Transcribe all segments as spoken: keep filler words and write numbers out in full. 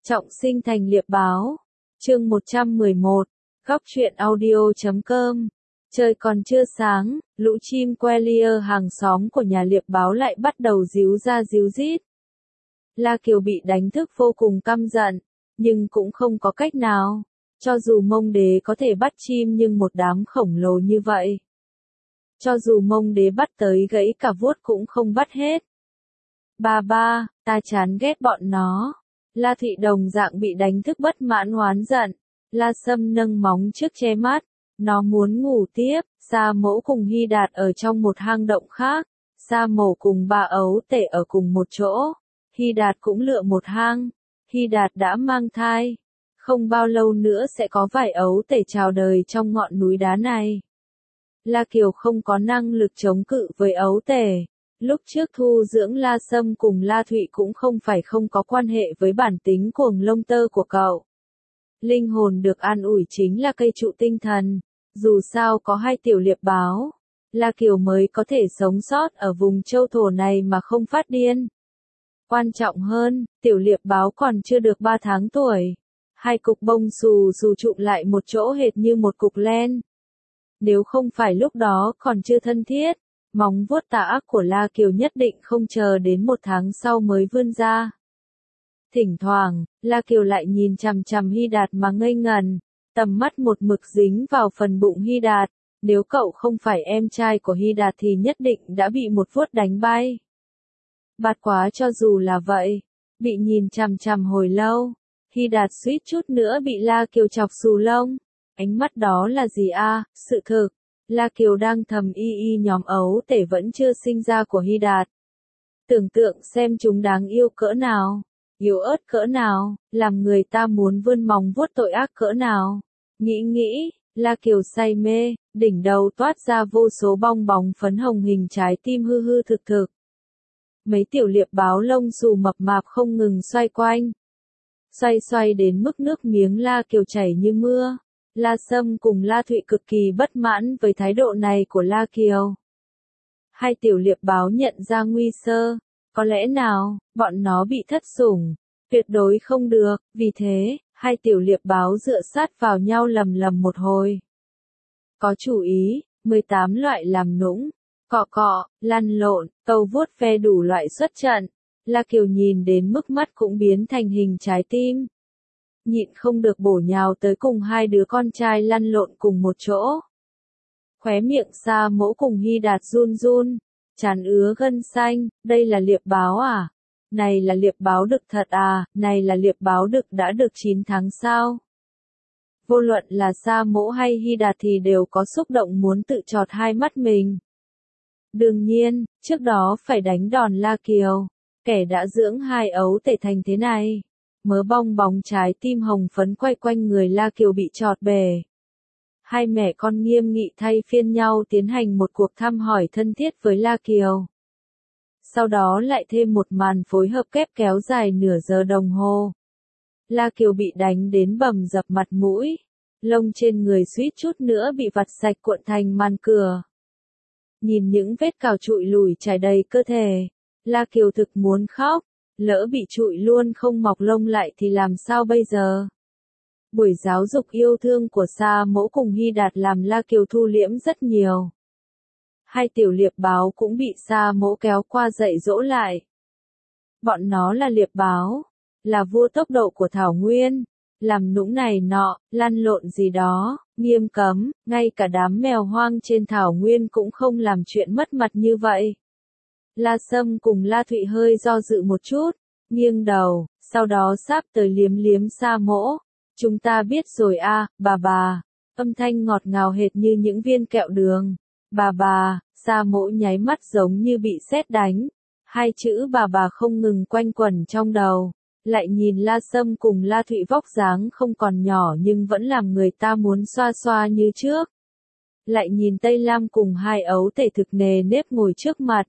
Trọng sinh thành liệp báo. Chương một trăm mười một. Góc truyện audio chấm com. Trời còn chưa sáng, lũ chim que hàng xóm của nhà liệp báo lại bắt đầu ríu ra ríu rít. La Kiều bị đánh thức vô cùng căm giận, nhưng cũng không có cách nào. Cho dù Mông Đế có thể bắt chim nhưng một đám khổng lồ như vậy. Cho dù Mông Đế bắt tới gãy cả vuốt cũng không bắt hết. Ba ba, ta chán ghét bọn nó. La Thị đồng dạng bị đánh thức bất mãn oán giận. La Sâm nâng móng trước che mắt. Nó muốn ngủ tiếp. Sa Mẫu cùng Hy Đạt ở trong một hang động khác. Sa Mổ cùng bà ấu tể ở cùng một chỗ. Hy Đạt cũng lựa một hang. Hy Đạt đã mang thai. Không bao lâu nữa sẽ có vài ấu tể chào đời trong ngọn núi đá này. La Kiều không có năng lực chống cự với ấu tể. Lúc trước thu dưỡng La Sâm cùng La Thụy cũng không phải không có quan hệ với bản tính cuồng lông tơ của cậu. Linh hồn được an ủi chính là cây trụ tinh thần. Dù sao có hai tiểu liệp báo, La Kiều mới có thể sống sót ở vùng châu thổ này mà không phát điên. Quan trọng hơn, tiểu liệp báo còn chưa được ba tháng tuổi. Hai cục bông xù xù trụm lại một chỗ hệt như một cục len. Nếu không phải lúc đó còn chưa thân thiết, móng vuốt tà ác của La Kiều nhất định không chờ đến một tháng sau mới vươn ra. Thỉnh thoảng, La Kiều lại nhìn chằm chằm Hy Đạt mà ngây ngần, tầm mắt một mực dính vào phần bụng Hy Đạt. Nếu cậu không phải em trai của Hy Đạt thì nhất định đã bị một vuốt đánh bay. Bạt quá cho dù là vậy, bị nhìn chằm chằm hồi lâu, Hy Đạt suýt chút nữa bị La Kiều chọc xù lông. Ánh mắt đó là gì a? Sự thực, La Kiều đang thầm y y nhóm ấu tể vẫn chưa sinh ra của Hy Đạt. Tưởng tượng xem chúng đáng yêu cỡ nào, yếu ớt cỡ nào, làm người ta muốn vươn móng vuốt tội ác cỡ nào. Nghĩ nghĩ, La Kiều say mê, đỉnh đầu toát ra vô số bong bóng phấn hồng hình trái tim hư hư thực thực. Mấy tiểu liệp báo lông xù mập mạp không ngừng xoay quanh. Xoay xoay đến mức nước miếng La Kiều chảy như mưa. La Sâm cùng La Thụy cực kỳ bất mãn với thái độ này của La Kiều. Hai tiểu liệp báo nhận ra nguy sơ. Có lẽ nào, bọn nó bị thất sủng. Tuyệt đối không được, vì thế, hai tiểu liệp báo dựa sát vào nhau lầm lầm một hồi. Có chủ ý, mười tám loại làm nũng, cọ cọ, lăn lộn, câu vuốt ve đủ loại xuất trận. La Kiều nhìn đến mức mắt cũng biến thành hình trái tim. Nhịn không được bổ nhào tới cùng hai đứa con trai lăn lộn cùng một chỗ. Khóe miệng Sa Mẫu cùng Hy Đạt run run, trán ứa gân xanh, đây là liệp báo à? Này là liệp báo đực thật à? Này là liệp báo đực đã được chín tháng sao? Vô luận là Sa Mẫu hay Hy Đạt thì đều có xúc động muốn tự chọt hai mắt mình. Đương nhiên, trước đó phải đánh đòn La Kiều, kẻ đã dưỡng hai ấu tể thành thế này. Mớ bong bóng trái tim hồng phấn quay quanh người La Kiều bị chọt bể. Hai mẹ con nghiêm nghị thay phiên nhau tiến hành một cuộc thăm hỏi thân thiết với La Kiều. Sau đó lại thêm một màn phối hợp kép kéo dài nửa giờ đồng hồ. La Kiều bị đánh đến bầm dập mặt mũi. Lông trên người suýt chút nữa bị vặt sạch cuộn thành màn cửa. Nhìn những vết cào trụi lùi trải đầy cơ thể, La Kiều thực muốn khóc. Lỡ bị trụi luôn không mọc lông lại thì làm sao bây giờ? Buổi giáo dục yêu thương của Sa Mẫu cùng Hy Đạt làm La Kiều thu liễm rất nhiều. Hai tiểu liệp báo cũng bị Sa Mẫu kéo qua dạy dỗ lại. Bọn nó là liệp báo, là vua tốc độ của Thảo Nguyên, làm nũng này nọ, lăn lộn gì đó, nghiêm cấm, ngay cả đám mèo hoang trên Thảo Nguyên cũng không làm chuyện mất mặt như vậy. La Sâm cùng La Thụy hơi do dự một chút, nghiêng đầu, sau đó sáp tới liếm liếm Sa Mẫu. Chúng ta biết rồi a, bà bà. Âm thanh ngọt ngào hệt như những viên kẹo đường. Bà bà, Sa Mẫu nháy mắt giống như bị sét đánh. Hai chữ bà bà không ngừng quanh quẩn trong đầu. Lại nhìn La Sâm cùng La Thụy vóc dáng không còn nhỏ nhưng vẫn làm người ta muốn xoa xoa như trước. Lại nhìn Tây Lam cùng hai ấu tể thực nề nếp ngồi trước mặt.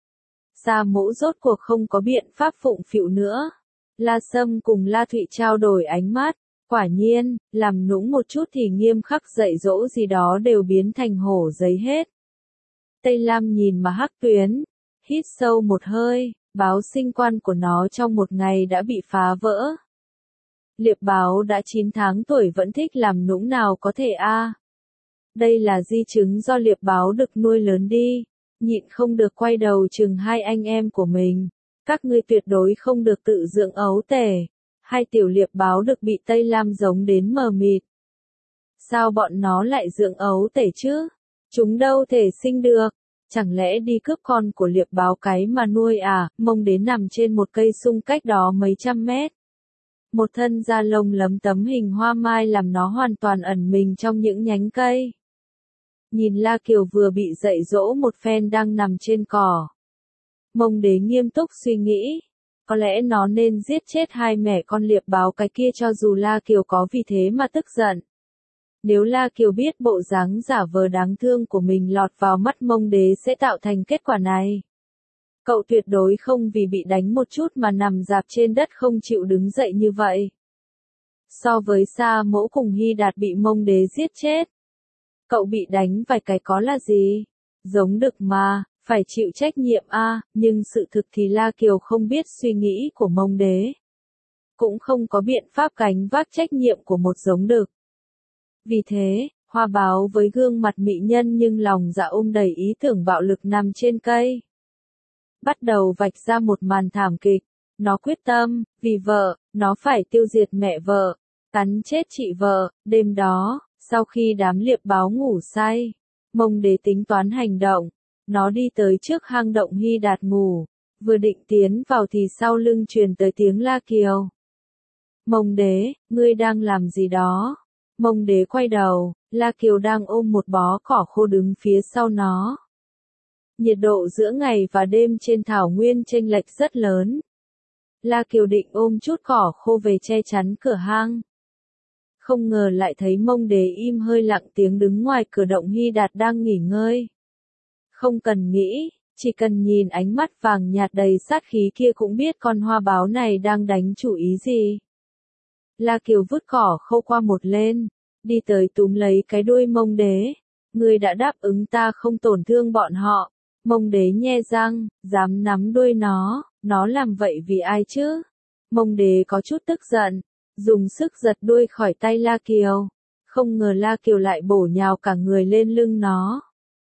Sa Mẫu rốt cuộc không có biện pháp phụng phịu nữa. La Sâm cùng La Thụy trao đổi ánh mắt. Quả nhiên, làm nũng một chút thì nghiêm khắc dạy dỗ gì đó đều biến thành hổ giấy hết. Tây Lam nhìn mà hắc tuyến, hít sâu một hơi, báo sinh quan của nó trong một ngày đã bị phá vỡ. Liệp báo đã chín tháng tuổi vẫn thích làm nũng nào có thể a. À. Đây là di chứng do liệp báo được nuôi lớn đi, nhịn không được quay đầu chừng hai anh em của mình. Các ngươi tuyệt đối không được tự dưỡng ấu tể. Hai tiểu liệp báo được bị Tây Lam giống đến mờ mịt. Sao bọn nó lại dưỡng ấu tể chứ? Chúng đâu thể sinh được. Chẳng lẽ đi cướp con của liệp báo cái mà nuôi à? Mông Đế nằm trên một cây sung cách đó mấy trăm mét. Một thân da lông lấm tấm hình hoa mai làm nó hoàn toàn ẩn mình trong những nhánh cây. Nhìn La Kiều vừa bị dạy dỗ một phen đang nằm trên cỏ. Mông Đế nghiêm túc suy nghĩ. Có lẽ nó nên giết chết hai mẹ con liệp báo cái kia cho dù La Kiều có vì thế mà tức giận. Nếu La Kiều biết bộ dáng giả vờ đáng thương của mình lọt vào mắt Mông Đế sẽ tạo thành kết quả này. Cậu tuyệt đối không vì bị đánh một chút mà nằm rạp trên đất không chịu đứng dậy như vậy. So với Sa Mẫu cùng Hy Đạt bị Mông Đế giết chết. Cậu bị đánh vài cái có là gì? Giống đực mà, phải chịu trách nhiệm a. À, nhưng sự thực thì La Kiều không biết suy nghĩ của Mông Đế. Cũng không có biện pháp gánh vác trách nhiệm của một giống đực. Vì thế, Hoa Báo với gương mặt mị nhân nhưng lòng dạ ôm đầy ý tưởng bạo lực nằm trên cây. Bắt đầu vạch ra một màn thảm kịch. Nó quyết tâm, vì vợ, nó phải tiêu diệt mẹ vợ, cắn chết chị vợ. Đêm đó, sau khi đám liệp báo ngủ say, Mông Đế tính toán hành động. Nó đi tới trước hang động Hy Đạt ngủ. Vừa định tiến vào thì sau lưng truyền tới tiếng La Kiều. Mông Đế, ngươi đang làm gì đó? Mông Đế quay đầu, La Kiều đang ôm một bó cỏ khô đứng phía sau nó. Nhiệt độ giữa ngày và đêm trên thảo nguyên chênh lệch rất lớn. La Kiều định ôm chút cỏ khô về che chắn cửa hang. Không ngờ lại thấy Mông Đế im hơi lặng tiếng đứng ngoài cửa động Hy Đạt đang nghỉ ngơi. Không cần nghĩ, chỉ cần nhìn ánh mắt vàng nhạt đầy sát khí kia cũng biết con Hoa Báo này đang đánh chủ ý gì. La Kiều vứt cỏ khô qua một lên, đi tới túm lấy cái đuôi Mông Đế. Ngươi đã đáp ứng ta không tổn thương bọn họ. Mông Đế nhe răng, dám nắm đuôi nó, nó làm vậy vì ai chứ? Mông Đế có chút tức giận, dùng sức giật đuôi khỏi tay La Kiều. Không ngờ La Kiều lại bổ nhào cả người lên lưng nó.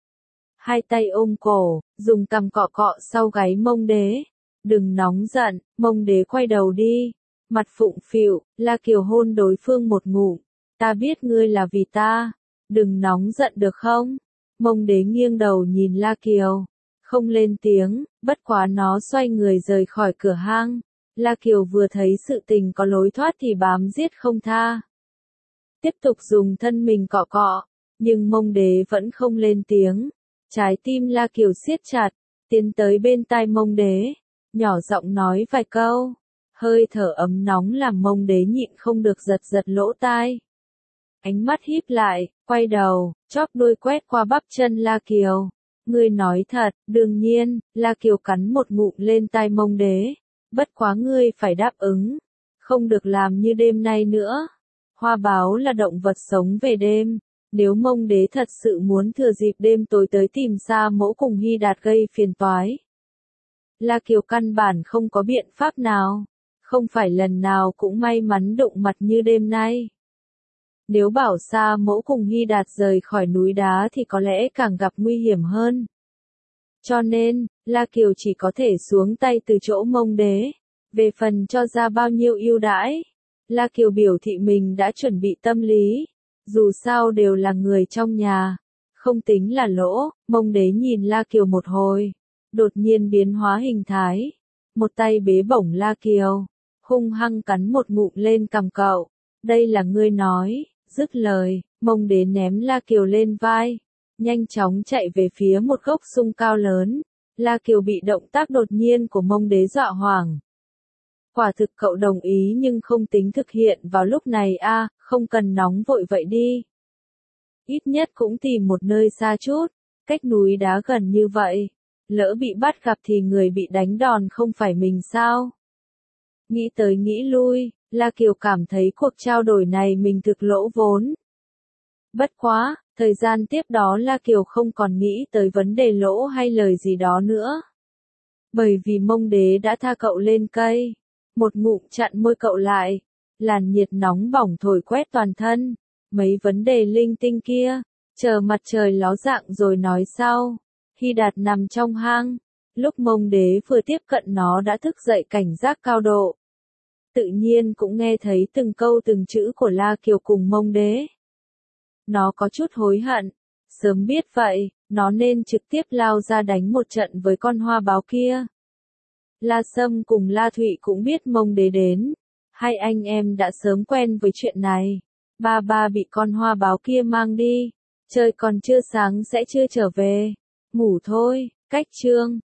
Hai tay ôm cổ, dùng cằm cọ cọ sau gáy Mông Đế. Đừng nóng giận, Mông Đế quay đầu đi. Mặt phụng phịu, La Kiều hôn đối phương một ngụm. Ta biết ngươi là vì ta. Đừng nóng giận được không? Mông Đế nghiêng đầu nhìn La Kiều. Không lên tiếng, bất quá nó xoay người rời khỏi cửa hang. La Kiều vừa thấy sự tình có lối thoát thì bám giết không tha. Tiếp tục dùng thân mình cọ cọ, nhưng Mông Đế vẫn không lên tiếng. Trái tim La Kiều siết chặt, tiến tới bên tai Mông Đế, nhỏ giọng nói vài câu. Hơi thở ấm nóng làm Mông Đế nhịn không được giật giật lỗ tai. Ánh mắt híp lại, quay đầu, chóp đuôi quét qua bắp chân La Kiều. Ngươi nói thật, đương nhiên, La Kiều cắn một ngụm lên tai Mông Đế. Bất quá ngươi phải đáp ứng, không được làm như đêm nay nữa. Hoa Báo là động vật sống về đêm. Nếu Mông Đế thật sự muốn thừa dịp đêm tối tới tìm Sa Mẫu cùng Hy Đạt gây phiền toái, La Kiều căn bản không có biện pháp nào. Không phải lần nào cũng may mắn đụng mặt như đêm nay. Nếu bảo Sa Mẫu cùng Hy Đạt rời khỏi núi đá thì có lẽ càng gặp nguy hiểm hơn. Cho nên, La Kiều chỉ có thể xuống tay từ chỗ Mông Đế. Về phần cho ra bao nhiêu ưu đãi, La Kiều biểu thị mình đã chuẩn bị tâm lý. Dù sao đều là người trong nhà, không tính là lỗ. Mông Đế nhìn La Kiều một hồi, đột nhiên biến hóa hình thái. Một tay bế bổng La Kiều, hung hăng cắn một ngụm lên cằm cậu. Đây là ngươi nói. Dứt lời, Mông Đế ném La Kiều lên vai, nhanh chóng chạy về phía một gốc sung cao lớn. La Kiều bị động tác đột nhiên của Mông Đế dọa hoảng. Quả thực cậu đồng ý nhưng không tính thực hiện vào lúc này a, à, không cần nóng vội vậy đi. Ít nhất cũng tìm một nơi xa chút, cách núi đá gần như vậy. Lỡ bị bắt gặp thì người bị đánh đòn không phải mình sao? Nghĩ tới nghĩ lui, La Kiều cảm thấy cuộc trao đổi này mình thực lỗ vốn. Bất quá, thời gian tiếp đó La Kiều không còn nghĩ tới vấn đề lỗ hay lời gì đó nữa. Bởi vì Mông Đế đã tha cậu lên cây, một ngụm chặn môi cậu lại. làn nhiệt nóng bỏng thổi quét toàn thân, mấy vấn đề linh tinh kia, chờ mặt trời ló dạng rồi nói sau. Hy Đạt nằm trong hang, lúc Mông Đế vừa tiếp cận nó đã thức dậy cảnh giác cao độ. Tự nhiên cũng nghe thấy từng câu từng chữ của La Kiều cùng Mông Đế. Nó có chút hối hận, sớm biết vậy, nó nên trực tiếp lao ra đánh một trận với con hoa báo kia. La Sâm cùng La Thụy cũng biết Mông Đế đến, hai anh em đã sớm quen với chuyện này. Ba ba bị con hoa báo kia mang đi, trời còn chưa sáng sẽ chưa trở về, ngủ thôi, cách chương.